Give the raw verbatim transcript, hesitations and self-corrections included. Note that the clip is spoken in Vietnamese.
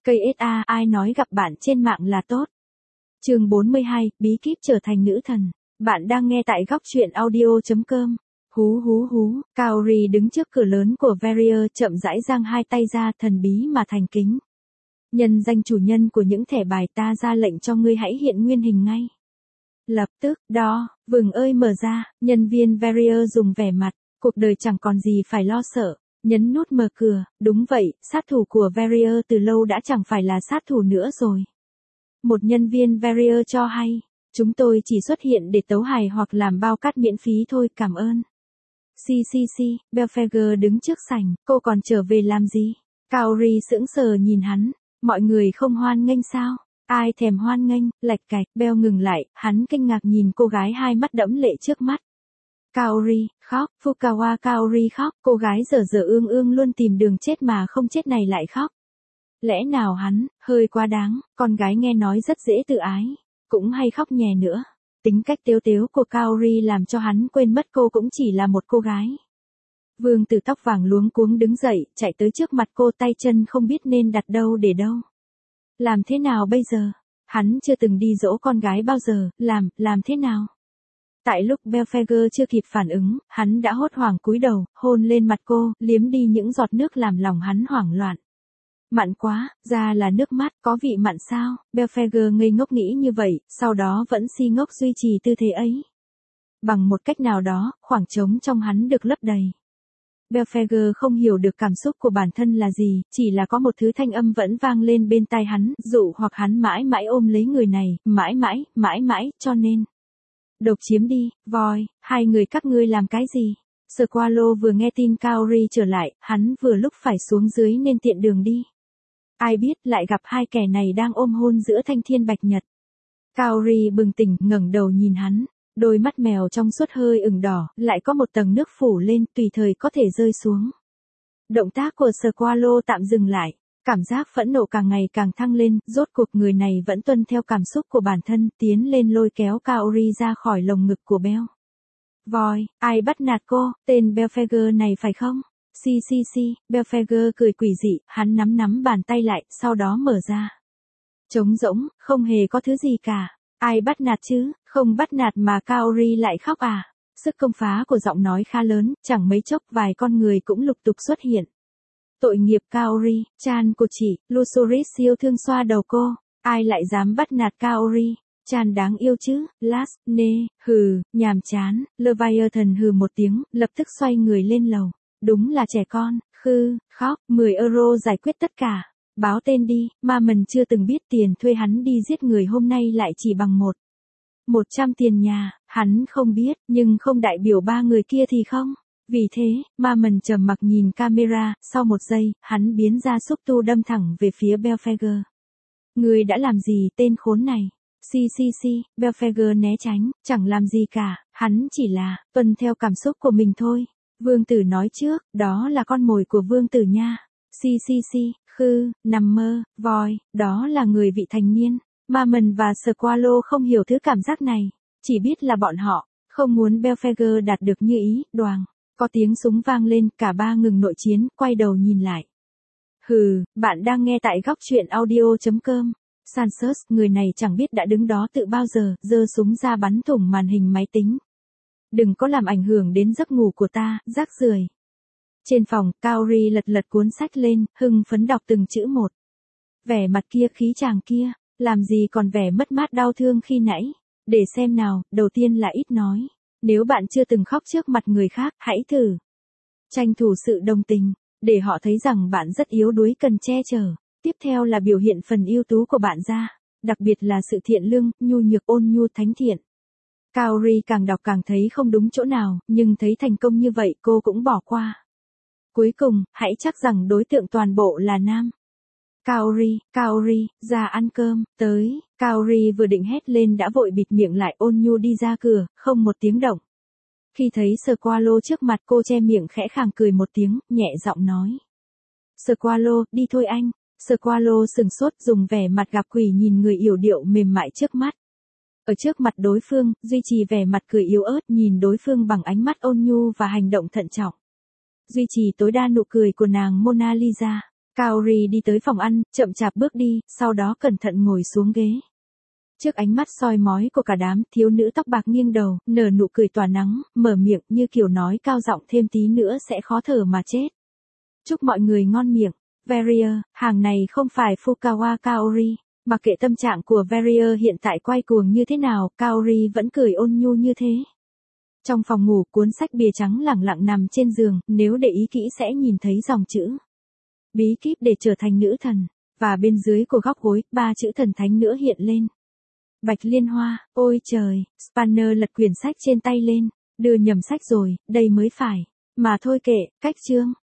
Cây ét a, ai nói gặp bạn trên mạng là tốt. Chương bốn mươi hai, bí kíp trở thành nữ thần. Bạn đang nghe tại góc truyện audio chấm com. Hú hú hú, Kaori đứng trước cửa lớn của Verrier chậm rãi giang hai tay ra, thần bí mà thành kính. Nhân danh chủ nhân của những thẻ bài, ta ra lệnh cho ngươi hãy hiện nguyên hình ngay. Lập tức, đó, vừng ơi mở ra, nhân viên Verrier dùng vẻ mặt, cuộc đời chẳng còn gì phải lo sợ, nhấn nút mở cửa. Đúng vậy, sát thủ của Verrier từ lâu đã chẳng phải là sát thủ nữa rồi. Một nhân viên Verrier cho hay, chúng tôi chỉ xuất hiện để tấu hài hoặc làm bao cát miễn phí thôi, cảm ơn. Xì xì xì, Belphegor đứng trước sảnh, cô còn trở về làm gì? Kaori sững sờ nhìn hắn, mọi người không hoan nghênh sao? Ai thèm hoan nghênh, lạch cạch, Bell ngừng lại, hắn kinh ngạc nhìn cô gái hai mắt đẫm lệ trước mắt. Kaori, khóc, Fukawa Kaori khóc, cô gái dở dở ương ương luôn tìm đường chết mà không chết này lại khóc. Lẽ nào hắn, hơi quá đáng, con gái nghe nói rất dễ tự ái, cũng hay khóc nhè nữa. Tính cách tếu tếu của Kaori làm cho hắn quên mất cô cũng chỉ là một cô gái. Vương tử tóc vàng luống cuống đứng dậy, chạy tới trước mặt cô, tay chân không biết nên đặt đâu để đâu. Làm thế nào bây giờ? Hắn chưa từng đi dỗ con gái bao giờ, làm, làm thế nào? Tại lúc Belphegor chưa kịp phản ứng, hắn đã hốt hoảng cúi đầu, hôn lên mặt cô, liếm đi những giọt nước làm lòng hắn hoảng loạn. Mặn quá, ra là nước mắt, có vị mặn sao? Belphegor ngây ngốc nghĩ như vậy, sau đó vẫn si ngốc duy trì tư thế ấy. Bằng một cách nào đó, khoảng trống trong hắn được lấp đầy. Belphegor không hiểu được cảm xúc của bản thân là gì, chỉ là có một thứ thanh âm vẫn vang lên bên tai hắn, dụ hoặc hắn mãi mãi ôm lấy người này, mãi mãi, mãi mãi, cho nên. Độc chiếm đi, voi, hai người các ngươi làm cái gì? Squalo vừa nghe tin Kaori trở lại, hắn vừa lúc phải xuống dưới nên tiện đường đi. Ai biết lại gặp hai kẻ này đang ôm hôn giữa thanh thiên bạch nhật. Kaori bừng tỉnh, ngẩng đầu nhìn hắn, đôi mắt mèo trong suốt hơi ửng đỏ, lại có một tầng nước phủ lên, tùy thời có thể rơi xuống. Động tác của Squalo tạm dừng lại, cảm giác phẫn nộ càng ngày càng thăng lên, rốt cuộc người này vẫn tuân theo cảm xúc của bản thân, tiến lên lôi kéo Kaori ra khỏi lồng ngực của Bell. Voi, ai bắt nạt cô, tên Belphegor này phải không? Xì xì xì, Belphegor cười quỷ dị, hắn nắm nắm bàn tay lại, sau đó mở ra. Trống rỗng, không hề có thứ gì cả. Ai bắt nạt chứ, không bắt nạt mà Kaori lại khóc à? Sức công phá của giọng nói khá lớn, chẳng mấy chốc vài con người cũng lục tục xuất hiện. Tội nghiệp Kaori, Chan của chị, Lucerys yêu thương xoa đầu cô, ai lại dám bắt nạt Kaori? Chan đáng yêu chứ, Last, nê, hừ, nhàm chán, Leviathan hừ một tiếng, lập tức xoay người lên lầu. Đúng là trẻ con, khư, khóc, mười euro giải quyết tất cả. Báo tên đi, mà mình chưa từng biết tiền thuê hắn đi giết người hôm nay lại chỉ bằng một. Một trăm tiền nhà, hắn không biết, nhưng không đại biểu ba người kia thì không. Vì thế, mà mình trầm mặc nhìn camera, sau một giây, hắn biến ra xúc tu đâm thẳng về phía Belphegor. Người đã làm gì tên khốn này? Xì xì xì, Belphegor né tránh, chẳng làm gì cả, hắn chỉ là, tuân theo cảm xúc của mình thôi. Vương tử nói trước, đó là con mồi của vương tử nha. Xì xì xì, khư, nằm mơ, voi, đó là người vị thành niên. Mammon và Squalo không hiểu thứ cảm giác này, chỉ biết là bọn họ, không muốn Belphegor đạt được như ý, đoàng. Có tiếng súng vang lên, cả ba ngừng nội chiến, quay đầu nhìn lại. Hừ, bạn đang nghe tại góc truyện audio chấm com. Sansus, người này chẳng biết đã đứng đó tự bao giờ, giơ súng ra bắn thủng màn hình máy tính. Đừng có làm ảnh hưởng đến giấc ngủ của ta, rác rưởi. Trên phòng, Kaori lật lật cuốn sách lên, hưng phấn đọc từng chữ một. Vẻ mặt kia khí chàng kia, làm gì còn vẻ mất mát đau thương khi nãy. Để xem nào, đầu tiên là ít nói. Nếu bạn chưa từng khóc trước mặt người khác, hãy thử. Tranh thủ sự đồng tình, để họ thấy rằng bạn rất yếu đuối cần che chở. Tiếp theo là biểu hiện phần ưu tú của bạn ra, đặc biệt là sự thiện lương, nhu nhược ôn nhu thánh thiện. Kaori càng đọc càng thấy không đúng chỗ nào, nhưng thấy thành công như vậy cô cũng bỏ qua. Cuối cùng, hãy chắc rằng đối tượng toàn bộ là nam. Kaori, Kaori, ra ăn cơm, tới, Kaori vừa định hét lên đã vội bịt miệng lại, ôn nhu đi ra cửa, không một tiếng động. Khi thấy Squalo trước mặt cô che miệng khẽ khàng cười một tiếng, nhẹ giọng nói. Squalo, đi thôi anh. Squalo sừng sốt dùng vẻ mặt gặp quỷ nhìn người yểu điệu mềm mại trước mắt. Ở trước mặt đối phương, duy trì vẻ mặt cười yếu ớt nhìn đối phương bằng ánh mắt ôn nhu và hành động thận trọng. Duy trì tối đa nụ cười của nàng Mona Lisa. Kaori đi tới phòng ăn, chậm chạp bước đi, sau đó cẩn thận ngồi xuống ghế. Trước ánh mắt soi mói của cả đám, thiếu nữ tóc bạc nghiêng đầu, nở nụ cười tỏa nắng, mở miệng như kiểu nói cao giọng thêm tí nữa sẽ khó thở mà chết. Chúc mọi người ngon miệng. Verrier, hàng này không phải Fukawa Kaori. Mặc kệ tâm trạng của Verrier hiện tại quay cuồng như thế nào, Kaori vẫn cười ôn nhu như thế. Trong phòng ngủ, cuốn sách bìa trắng lẳng lặng nằm trên giường, nếu để ý kỹ sẽ nhìn thấy dòng chữ. Bí kíp để trở thành nữ thần. Và bên dưới của góc gối, ba chữ thần thánh nữa hiện lên. Bạch Liên Hoa, ôi trời, Spanner lật quyển sách trên tay lên. Đưa nhầm sách rồi, đây mới phải. Mà thôi kệ, cách chương.